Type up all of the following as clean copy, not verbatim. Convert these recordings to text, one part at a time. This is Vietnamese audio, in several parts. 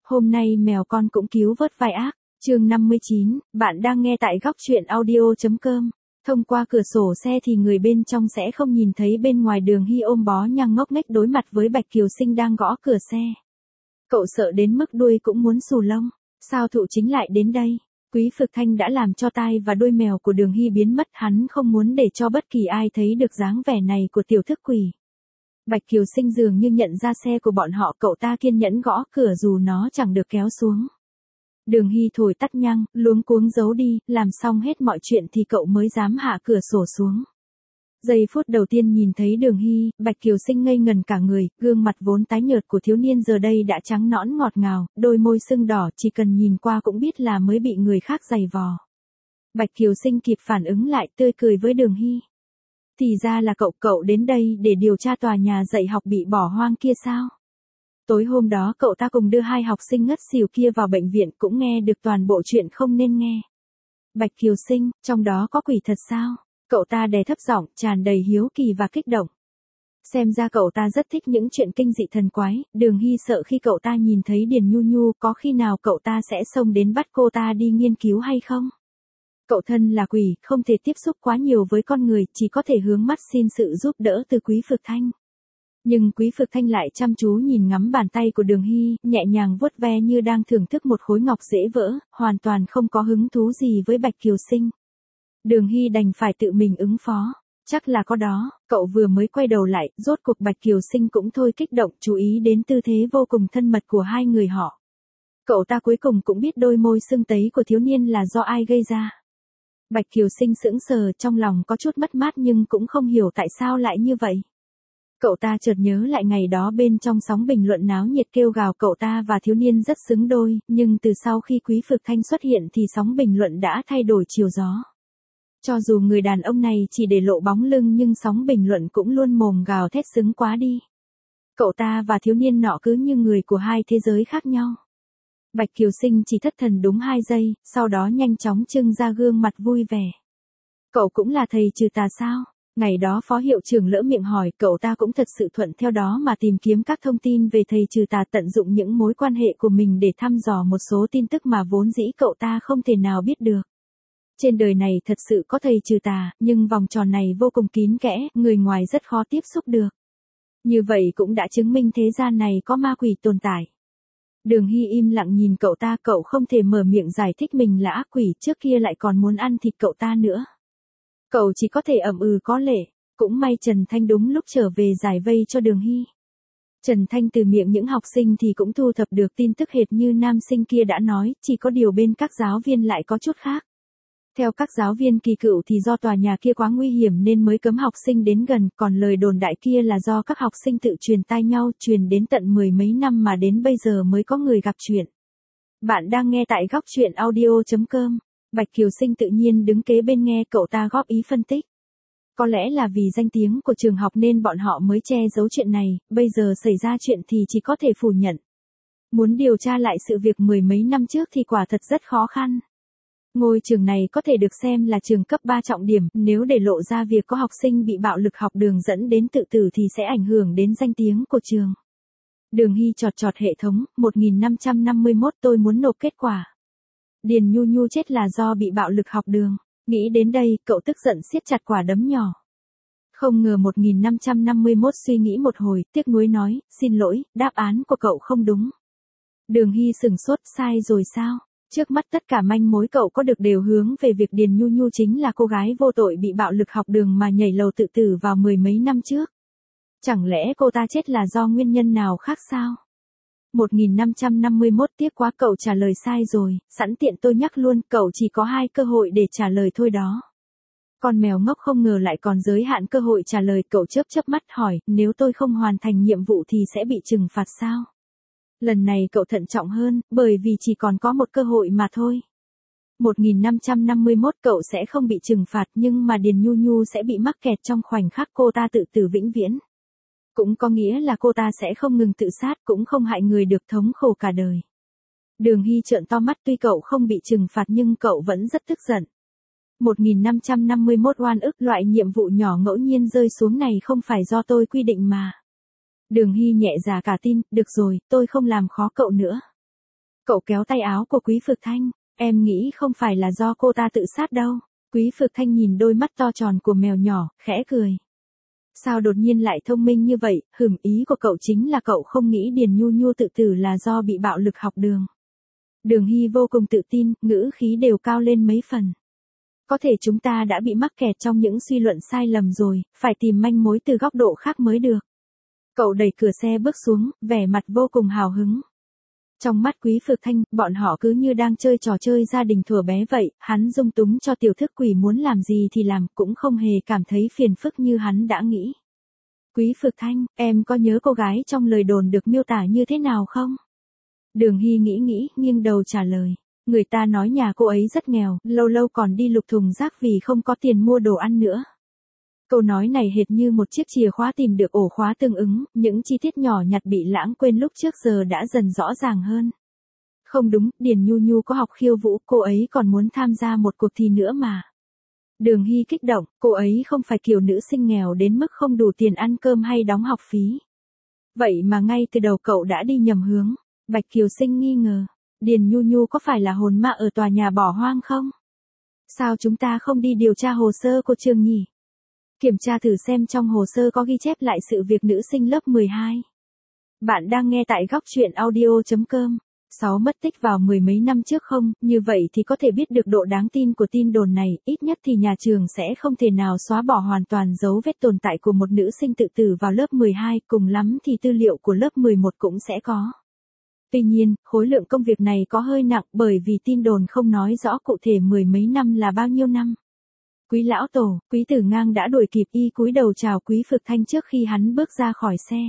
Hôm nay mèo con cũng cứu vớt vai ác. Chương 59, bạn đang nghe tại góc truyện audio.com. Thông qua cửa sổ xe thì người bên trong sẽ không nhìn thấy bên ngoài Đường Hy ôm bó nhang ngốc nghếch đối mặt với Bạch Kiều Sinh đang gõ cửa xe. Cậu sợ đến mức đuôi cũng muốn xù lông. Sao Thụ Chính lại đến đây? Quý Phực Thanh đã làm cho tai và đuôi mèo của Đường Hy biến mất, hắn không muốn để cho bất kỳ ai thấy được dáng vẻ này của tiểu thức quỷ. Bạch Kiều Sinh dường như nhận ra xe của bọn họ, cậu ta kiên nhẫn gõ cửa dù nó chẳng được kéo xuống. Đường Hy thổi tắt nhang, luống cuống giấu đi, làm xong hết mọi chuyện thì cậu mới dám hạ cửa sổ xuống. Giây phút đầu tiên nhìn thấy Đường Hy, Bạch Kiều Sinh ngây ngần cả người, gương mặt vốn tái nhợt của thiếu niên giờ đây đã trắng nõn ngọt ngào, đôi môi sưng đỏ, chỉ cần nhìn qua cũng biết là mới bị người khác giày vò. Bạch Kiều Sinh kịp phản ứng lại, tươi cười với Đường Hy. Thì ra là cậu đến đây để điều tra tòa nhà dạy học bị bỏ hoang kia sao? Tối hôm đó cậu ta cùng đưa hai học sinh ngất xỉu kia vào bệnh viện, cũng nghe được toàn bộ chuyện không nên nghe. Bạch Kiều Sinh, trong đó có quỷ thật sao? Cậu ta đè thấp giọng, tràn đầy hiếu kỳ và kích động. Xem ra cậu ta rất thích những chuyện kinh dị thần quái. Đường Hy sợ khi cậu ta nhìn thấy Điền Nhu Nhu, có khi nào cậu ta sẽ xông đến bắt cô ta đi nghiên cứu hay không? Cậu thân là quỷ, không thể tiếp xúc quá nhiều với con người, chỉ có thể hướng mắt xin sự giúp đỡ từ Quý Phực Thanh. Nhưng Quý Phực Thanh lại chăm chú nhìn ngắm bàn tay của Đường Hy, nhẹ nhàng vuốt ve như đang thưởng thức một khối ngọc dễ vỡ, hoàn toàn không có hứng thú gì với Bạch Kiều Sinh. Đường Hy đành phải tự mình ứng phó. Chắc là có đó, cậu vừa mới quay đầu lại, rốt cuộc Bạch Kiều Sinh cũng thôi kích động, chú ý đến tư thế vô cùng thân mật của hai người họ. Cậu ta cuối cùng cũng biết đôi môi sưng tấy của thiếu niên là do ai gây ra. Bạch Kiều Sinh sững sờ, trong lòng có chút mất mát nhưng cũng không hiểu tại sao lại như vậy. Cậu ta chợt nhớ lại ngày đó bên trong sóng bình luận náo nhiệt kêu gào cậu ta và thiếu niên rất xứng đôi, nhưng từ sau khi Quý Phực Thanh xuất hiện thì sóng bình luận đã thay đổi chiều gió. Cho dù người đàn ông này chỉ để lộ bóng lưng nhưng sóng bình luận cũng luôn mồm gào thét xứng quá đi. Cậu ta và thiếu niên nọ cứ như người của hai thế giới khác nhau. Bạch Kiều Sinh chỉ thất thần đúng 2 giây, sau đó nhanh chóng trưng ra gương mặt vui vẻ. Cậu cũng là thầy trừ tà sao? Ngày đó phó hiệu trưởng lỡ miệng hỏi, cậu ta cũng thật sự thuận theo đó mà tìm kiếm các thông tin về thầy trừ tà, tận dụng những mối quan hệ của mình để thăm dò một số tin tức mà vốn dĩ cậu ta không thể nào biết được. Trên đời này thật sự có thầy trừ tà, nhưng vòng tròn này vô cùng kín kẽ, người ngoài rất khó tiếp xúc được. Như vậy cũng đã chứng minh thế gian này có ma quỷ tồn tại. Đường Hy im lặng nhìn cậu ta, cậu không thể mở miệng giải thích mình là ác quỷ, trước kia lại còn muốn ăn thịt cậu ta nữa. Cậu chỉ có thể ậm ừ có lệ, cũng may Trần Thanh đúng lúc trở về giải vây cho Đường Hy. Trần Thanh từ miệng những học sinh thì cũng thu thập được tin tức hệt như nam sinh kia đã nói, chỉ có điều bên các giáo viên lại có chút khác. Theo các giáo viên kỳ cựu thì do tòa nhà kia quá nguy hiểm nên mới cấm học sinh đến gần, còn lời đồn đại kia là do các học sinh tự truyền tai nhau, truyền đến tận 10 mấy năm mà đến bây giờ mới có người gặp chuyện. Bạn đang nghe tại góc truyện audio.com. Bạch Kiều Sinh tự nhiên đứng kế bên nghe cậu ta góp ý phân tích. Có lẽ là vì danh tiếng của trường học nên bọn họ mới che giấu chuyện này, bây giờ xảy ra chuyện thì chỉ có thể phủ nhận. Muốn điều tra lại sự việc 10 mấy năm trước thì quả thật rất khó khăn. Ngôi trường này có thể được xem là trường cấp 3 trọng điểm, nếu để lộ ra việc có học sinh bị bạo lực học đường dẫn đến tự tử thì sẽ ảnh hưởng đến danh tiếng của trường. Đường Hy chọt hệ thống, 1551 tôi muốn nộp kết quả. Điền Nhu Nhu chết là do bị bạo lực học đường. Nghĩ đến đây, cậu tức giận siết chặt quả đấm nhỏ. Không ngờ 1551 suy nghĩ một hồi, tiếc nuối nói, xin lỗi, đáp án của cậu không đúng. Đường Hy sửng sốt, sai rồi sao? Trước mắt tất cả manh mối cậu có được đều hướng về việc Điền Nhu Nhu chính là cô gái vô tội bị bạo lực học đường mà nhảy lầu tự tử vào 10 mấy năm trước. Chẳng lẽ cô ta chết là do nguyên nhân nào khác sao? 1551 tiếc quá, cậu trả lời sai rồi, sẵn tiện tôi nhắc luôn, cậu chỉ có 2 cơ hội để trả lời thôi đó. Con mèo ngốc không ngờ lại còn giới hạn cơ hội trả lời, cậu chớp mắt hỏi, nếu tôi không hoàn thành nhiệm vụ thì sẽ bị trừng phạt sao? Lần này cậu thận trọng hơn, bởi vì chỉ còn có một cơ hội mà thôi. 1551 cậu sẽ không bị trừng phạt nhưng mà Điền Nhu Nhu sẽ bị mắc kẹt trong khoảnh khắc cô ta tự tử vĩnh viễn. Cũng có nghĩa là cô ta sẽ không ngừng tự sát, cũng không hại người được thống khổ cả đời. Đường Hy trợn to mắt, tuy cậu không bị trừng phạt nhưng cậu vẫn rất tức giận. 1551 oan ức, loại nhiệm vụ nhỏ ngẫu nhiên rơi xuống này không phải do tôi quy định mà. Đường Hy nhẹ dạ cả tin, được rồi, tôi không làm khó cậu nữa. Cậu kéo tay áo của Quý Phược Thanh, em nghĩ không phải là do cô ta tự sát đâu. Quý Phược Thanh nhìn đôi mắt to tròn của mèo nhỏ, khẽ cười. Sao đột nhiên lại thông minh như vậy, ý của cậu chính là cậu không nghĩ Điền Nhu Nhu tự tử là do bị bạo lực học đường. Đường Hy vô cùng tự tin, ngữ khí đều cao lên mấy phần. Có thể chúng ta đã bị mắc kẹt trong những suy luận sai lầm rồi, phải tìm manh mối từ góc độ khác mới được. Cậu đẩy cửa xe bước xuống, vẻ mặt vô cùng hào hứng. Trong mắt Quý Phược Thanh, bọn họ cứ như đang chơi trò chơi gia đình thuở bé vậy, hắn dung túng cho tiểu thức quỷ muốn làm gì thì làm, cũng không hề cảm thấy phiền phức như hắn đã nghĩ. Quý Phược Thanh, em có nhớ cô gái trong lời đồn được miêu tả như thế nào không? Đường Hy nghĩ, nghiêng đầu trả lời. Người ta nói nhà cô ấy rất nghèo, lâu lâu còn đi lục thùng rác vì không có tiền mua đồ ăn nữa. Câu nói này hệt như một chiếc chìa khóa tìm được ổ khóa tương ứng, những chi tiết nhỏ nhặt bị lãng quên lúc trước giờ đã dần rõ ràng hơn. Không đúng, Điền Nhu Nhu có học khiêu vũ, cô ấy còn muốn tham gia một cuộc thi nữa mà. Đường Hy kích động, cô ấy không phải kiểu nữ sinh nghèo đến mức không đủ tiền ăn cơm hay đóng học phí. Vậy mà ngay từ đầu cậu đã đi nhầm hướng. Bạch Kiều Sinh nghi ngờ, Điền Nhu Nhu có phải là hồn ma ở tòa nhà bỏ hoang không? Sao chúng ta không đi điều tra hồ sơ của trường nhỉ? Kiểm tra thử xem trong hồ sơ có ghi chép lại sự việc nữ sinh lớp 12. Bạn đang nghe tại góc truyện audio.com. 6 mất tích vào mười mấy năm trước không, như vậy thì có thể biết được độ đáng tin của tin đồn này, ít nhất thì nhà trường sẽ không thể nào xóa bỏ hoàn toàn dấu vết tồn tại của một nữ sinh tự tử vào lớp 12, cùng lắm thì tư liệu của lớp 11 cũng sẽ có. Tuy nhiên, khối lượng công việc này có hơi nặng bởi vì tin đồn không nói rõ cụ thể mười mấy năm là bao nhiêu năm. Quý lão tổ, Quý Tử Ngang đã đuổi kịp y cúi đầu chào Quý Phược Thanh trước khi hắn bước ra khỏi xe.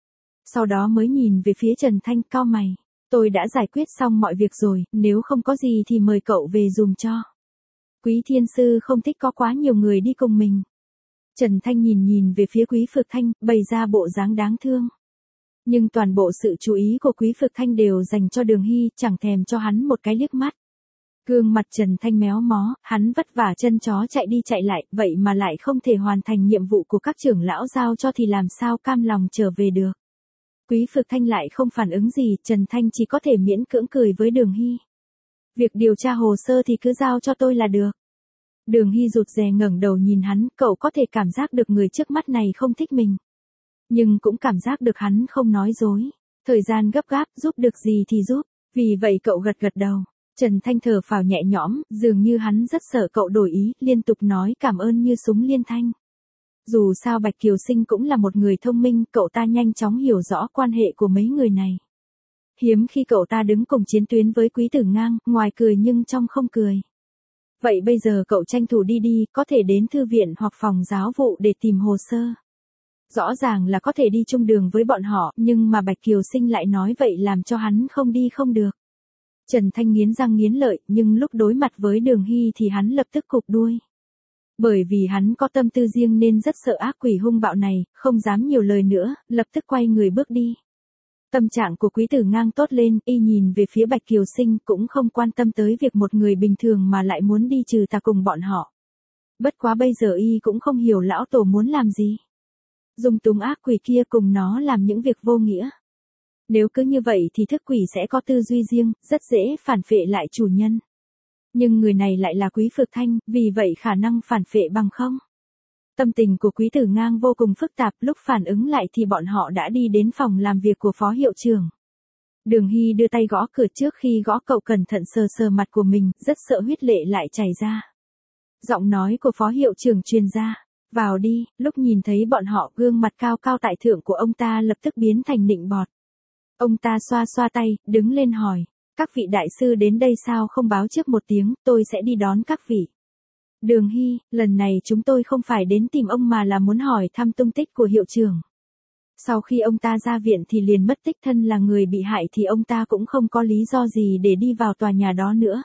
Sau đó mới nhìn về phía Trần Thanh cau mày. Tôi đã giải quyết xong mọi việc rồi, nếu không có gì thì mời cậu về dùm cho. Quý Thiên Sư không thích có quá nhiều người đi cùng mình. Trần Thanh nhìn về phía Quý Phược Thanh, bày ra bộ dáng đáng thương. Nhưng toàn bộ sự chú ý của Quý Phược Thanh đều dành cho Đường Hy, chẳng thèm cho hắn một cái liếc mắt. Gương mặt Trần Thanh méo mó, hắn vất vả chân chó chạy đi chạy lại, vậy mà lại không thể hoàn thành nhiệm vụ của các trưởng lão giao cho thì làm sao cam lòng trở về được. Quý Phược Thanh lại không phản ứng gì, Trần Thanh chỉ có thể miễn cưỡng cười với Đường Hy. Việc điều tra hồ sơ thì cứ giao cho tôi là được. Đường Hy rụt rè ngẩng đầu nhìn hắn, cậu có thể cảm giác được người trước mắt này không thích mình. Nhưng cũng cảm giác được hắn không nói dối. Thời gian gấp gáp, giúp được gì thì giúp. Vì vậy cậu gật đầu. Trần Thanh thở phào nhẹ nhõm, dường như hắn rất sợ cậu đổi ý, liên tục nói cảm ơn như súng liên thanh. Dù sao Bạch Kiều Sinh cũng là một người thông minh, cậu ta nhanh chóng hiểu rõ quan hệ của mấy người này. Hiếm khi cậu ta đứng cùng chiến tuyến với Quý Tử Ngang, ngoài cười nhưng trong không cười. Vậy bây giờ cậu tranh thủ đi, có thể đến thư viện hoặc phòng giáo vụ để tìm hồ sơ. Rõ ràng là có thể đi chung đường với bọn họ, nhưng mà Bạch Kiều Sinh lại nói vậy làm cho hắn không đi không được. Trần Thanh nghiến răng nghiến lợi, nhưng lúc đối mặt với Đường Hy thì hắn lập tức cụp đuôi. Bởi vì hắn có tâm tư riêng nên rất sợ ác quỷ hung bạo này, không dám nhiều lời nữa, lập tức quay người bước đi. Tâm trạng của Quý Tử Ngang tốt lên, y nhìn về phía Bạch Kiều Sinh cũng không quan tâm tới việc một người bình thường mà lại muốn đi trừ tà cùng bọn họ. Bất quá bây giờ y cũng không hiểu lão tổ muốn làm gì. Dung túng ác quỷ kia cùng nó làm những việc vô nghĩa. Nếu cứ như vậy thì thức quỷ sẽ có tư duy riêng, rất dễ phản phệ lại chủ nhân. Nhưng người này lại là Quý Phược Thanh, vì vậy khả năng phản phệ bằng không. Tâm tình của Quý Tử Ngang vô cùng phức tạp, lúc phản ứng lại thì bọn họ đã đi đến phòng làm việc của phó hiệu trưởng. Đường Hy đưa tay gõ cửa, trước khi gõ cậu cẩn thận sờ mặt của mình, rất sợ huyết lệ lại chảy ra. Giọng nói của phó hiệu trưởng truyền ra, vào đi, lúc nhìn thấy bọn họ gương mặt cao cao tại thượng của ông ta lập tức biến thành nịnh bọt. Ông ta xoa tay, đứng lên hỏi, các vị đại sư đến đây sao không báo trước một tiếng, tôi sẽ đi đón các vị. Đường Hy, lần này chúng tôi không phải đến tìm ông mà là muốn hỏi thăm tung tích của hiệu trưởng. Sau khi ông ta ra viện thì liền mất tích, thân là người bị hại thì ông ta cũng không có lý do gì để đi vào tòa nhà đó nữa.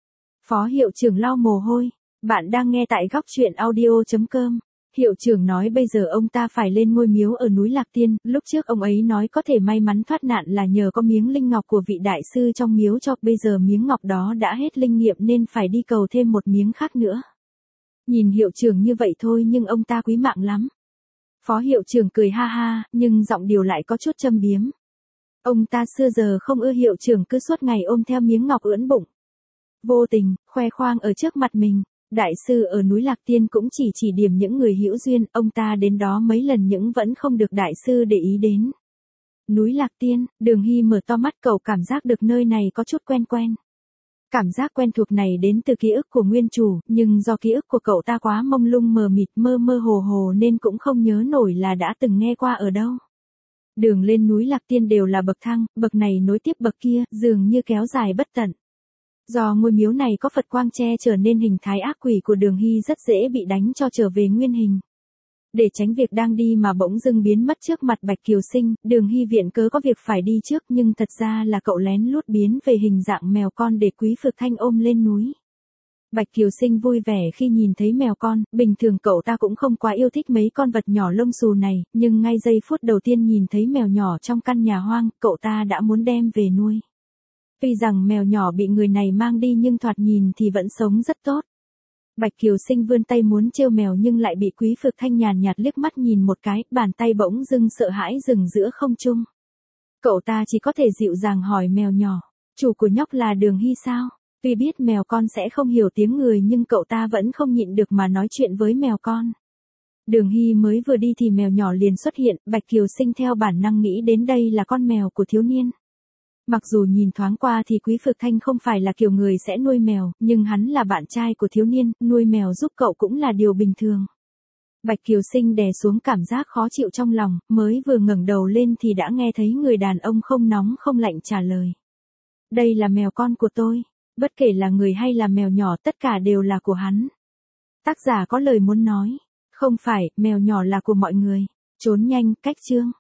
Phó hiệu trưởng lau mồ hôi, bạn đang nghe tại góc truyện audio.com. Hiệu trưởng nói bây giờ ông ta phải lên ngôi miếu ở núi Lạc Tiên, lúc trước ông ấy nói có thể may mắn thoát nạn là nhờ có miếng linh ngọc của vị đại sư trong miếu cho, bây giờ miếng ngọc đó đã hết linh nghiệm nên phải đi cầu thêm một miếng khác nữa. Nhìn hiệu trưởng như vậy thôi nhưng ông ta quý mạng lắm. Phó hiệu trưởng cười ha ha, nhưng giọng điệu lại có chút châm biếm. Ông ta xưa giờ không ưa hiệu trưởng cứ suốt ngày ôm theo miếng ngọc ưỡn bụng. Vô tình, khoe khoang ở trước mặt mình. Đại sư ở núi Lạc Tiên cũng chỉ điểm những người hữu duyên, ông ta đến đó mấy lần nhưng vẫn không được đại sư để ý đến. Núi Lạc Tiên, Đường Hy mở to mắt, cậu cảm giác được nơi này có chút quen quen. Cảm giác quen thuộc này đến từ ký ức của nguyên chủ, nhưng do ký ức của cậu ta quá mông lung mờ mịt mơ mơ hồ hồ nên cũng không nhớ nổi là đã từng nghe qua ở đâu. Đường lên núi Lạc Tiên đều là bậc thang, bậc này nối tiếp bậc kia, dường như kéo dài bất tận. Do ngôi miếu này có Phật quang che chở nên hình thái ác quỷ của Đường Hy rất dễ bị đánh cho trở về nguyên hình. Để tránh việc đang đi mà bỗng dưng biến mất trước mặt Bạch Kiều Sinh, Đường Hy viện cớ có việc phải đi trước nhưng thật ra là cậu lén lút biến về hình dạng mèo con để Quý Phược Thanh ôm lên núi. Bạch Kiều Sinh vui vẻ khi nhìn thấy mèo con, bình thường cậu ta cũng không quá yêu thích mấy con vật nhỏ lông xù này, nhưng ngay giây phút đầu tiên nhìn thấy mèo nhỏ trong căn nhà hoang, cậu ta đã muốn đem về nuôi. Tuy rằng mèo nhỏ bị người này mang đi nhưng thoạt nhìn thì vẫn sống rất tốt. Bạch Kiều Sinh vươn tay muốn trêu mèo nhưng lại bị Quý Phược Thanh nhàn nhạt liếc mắt nhìn một cái, bàn tay bỗng dưng sợ hãi dừng giữa không trung. Cậu ta chỉ có thể dịu dàng hỏi mèo nhỏ, chủ của nhóc là Đường Hy sao? Tuy biết mèo con sẽ không hiểu tiếng người nhưng cậu ta vẫn không nhịn được mà nói chuyện với mèo con. Đường Hy mới vừa đi thì mèo nhỏ liền xuất hiện, Bạch Kiều Sinh theo bản năng nghĩ đến đây là con mèo của thiếu niên. Mặc dù nhìn thoáng qua thì Quý Phược Thanh không phải là kiểu người sẽ nuôi mèo, nhưng hắn là bạn trai của thiếu niên, nuôi mèo giúp cậu cũng là điều bình thường. Bạch Kiều Sinh đè xuống cảm giác khó chịu trong lòng, mới vừa ngẩng đầu lên thì đã nghe thấy người đàn ông không nóng không lạnh trả lời. Đây là mèo con của tôi, bất kể là người hay là mèo nhỏ tất cả đều là của hắn. Tác giả có lời muốn nói, không phải, mèo nhỏ là của mọi người. Trốn nhanh, cách chương.